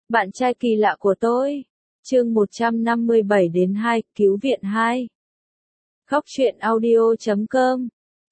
Bạn trai kỳ lạ của tôi. Chương 157 đến 2, cứu viện 2. Khóc chuyện audio.com.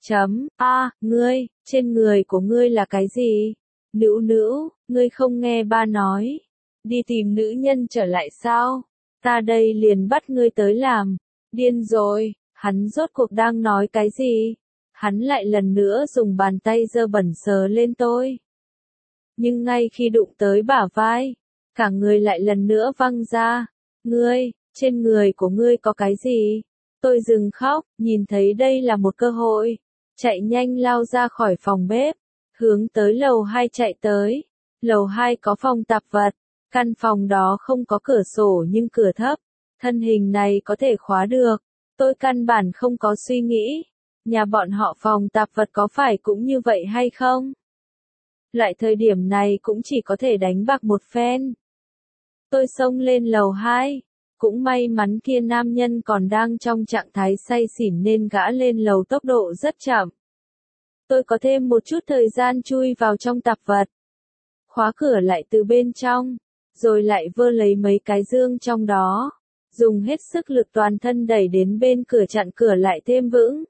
Ngươi, trên người của ngươi là cái gì? Nữu nữu, ngươi không nghe ba nói. Đi tìm nữ nhân trở lại sao? Ta đây liền bắt ngươi tới làm. Điên rồi, hắn rốt cuộc đang nói cái gì? Hắn lại lần nữa dùng bàn tay dơ bẩn sờ lên tôi. Nhưng ngay khi đụng tới bả vai, cả người lại lần nữa văng ra. Ngươi, trên người của ngươi có cái gì? Tôi dừng khóc, nhìn thấy đây là một cơ hội. Chạy nhanh lao ra khỏi phòng bếp, hướng tới lầu 2 chạy tới. Lầu 2 có phòng tạp vật, căn phòng đó không có cửa sổ nhưng cửa thấp. Thân hình này có thể khóa được. Tôi căn bản không có suy nghĩ. Nhà bọn họ phòng tạp vật có phải cũng như vậy hay không? Lại thời điểm này cũng chỉ có thể đánh bạc một phen. Tôi xông lên lầu 2. Cũng may mắn kia nam nhân còn đang trong trạng thái say xỉn nên gã lên lầu tốc độ rất chậm. Tôi có thêm một chút thời gian chui vào trong tạp vật. Khóa cửa lại từ bên trong. Rồi lại vơ lấy mấy cái dương trong đó. Dùng hết sức lực toàn thân đẩy đến bên cửa chặn cửa lại thêm vững.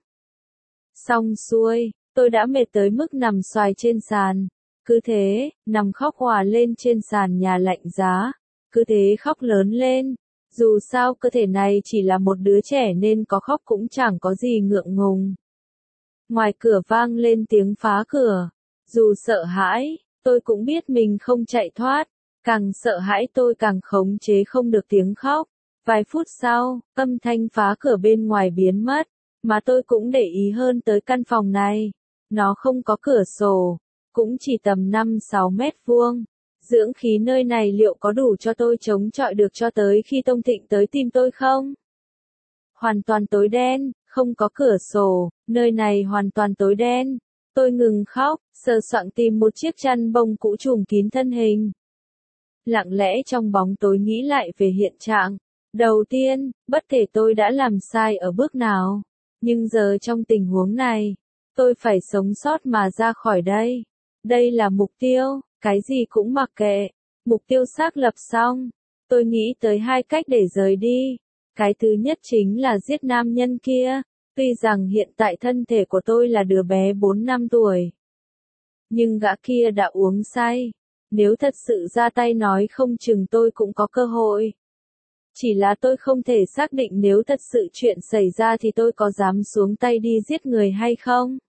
Xong xuôi, tôi đã mệt tới mức nằm xoài trên sàn. Cứ thế, nằm khóc òa lên trên sàn nhà lạnh giá. Cứ thế khóc lớn lên. Dù sao cơ thể này chỉ là một đứa trẻ nên có khóc cũng chẳng có gì ngượng ngùng. Ngoài cửa vang lên tiếng phá cửa. Dù sợ hãi, tôi cũng biết mình không chạy thoát. Càng sợ hãi tôi càng khống chế không được tiếng khóc. Vài phút sau, âm thanh phá cửa bên ngoài biến mất. Mà tôi cũng để ý hơn tới căn phòng này. Nó không có cửa sổ. Cũng chỉ tầm 5-6 mét vuông. Dưỡng khí nơi này liệu có đủ cho tôi chống chọi được cho tới khi Tông Thịnh tới tìm tôi không? Hoàn toàn tối đen, không có cửa sổ, nơi này hoàn toàn tối đen. Tôi ngừng khóc, sờ soạng tìm một chiếc chăn bông cũ trùm kín thân hình. Lặng lẽ trong bóng tối nghĩ lại về hiện trạng. Đầu tiên, bất kể tôi đã làm sai ở bước nào. Nhưng giờ trong tình huống này, tôi phải sống sót mà ra khỏi đây. Đây là mục tiêu. Cái gì cũng mặc kệ. Mục tiêu xác lập xong. Tôi nghĩ tới hai cách để rời đi. Cái thứ nhất chính là giết nam nhân kia. Tuy rằng hiện tại thân thể của tôi là đứa bé 4 năm tuổi. Nhưng gã kia đã uống say. Nếu thật sự ra tay nói không chừng tôi cũng có cơ hội. Chỉ là tôi không thể xác định nếu thật sự chuyện xảy ra thì tôi có dám xuống tay đi giết người hay không.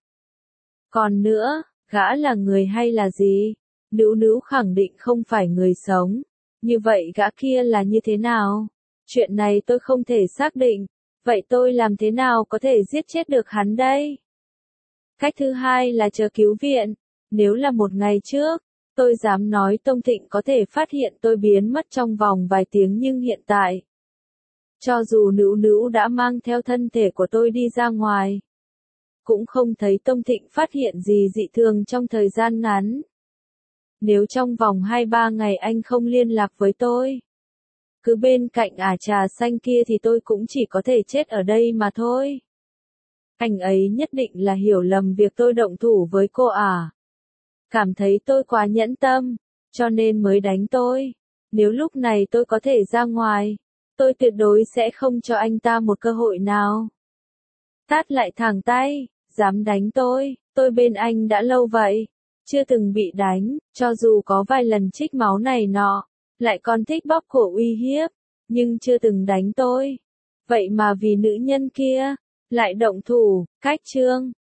Còn nữa, gã là người hay là gì? Nữu nữu khẳng định không phải người sống. Như vậy gã kia là như thế nào? Chuyện này tôi không thể xác định. Vậy tôi làm thế nào có thể giết chết được hắn đây? Cách thứ hai là chờ cứu viện. Nếu là một ngày trước, tôi dám nói Tông Thịnh có thể phát hiện tôi biến mất trong vòng vài tiếng nhưng hiện tại. Cho dù nữu nữu đã mang theo thân thể của tôi đi ra ngoài. Cũng không thấy Tông Thịnh phát hiện gì dị thường trong thời gian ngắn. Nếu trong vòng 2-3 ngày anh không liên lạc với tôi, cứ bên cạnh trà xanh kia thì tôi cũng chỉ có thể chết ở đây mà thôi. Anh ấy nhất định là hiểu lầm việc tôi động thủ với cô cảm thấy tôi quá nhẫn tâm, cho nên mới đánh tôi. Nếu lúc này tôi có thể ra ngoài, tôi tuyệt đối sẽ không cho anh ta một cơ hội nào. Tát lại thẳng tay, dám đánh tôi bên anh đã lâu vậy. Chưa từng bị đánh, cho dù có vài lần trích máu này nọ, lại còn thích bóp cổ uy hiếp, nhưng chưa từng đánh tôi. Vậy mà vì nữ nhân kia, lại động thủ, cách chương.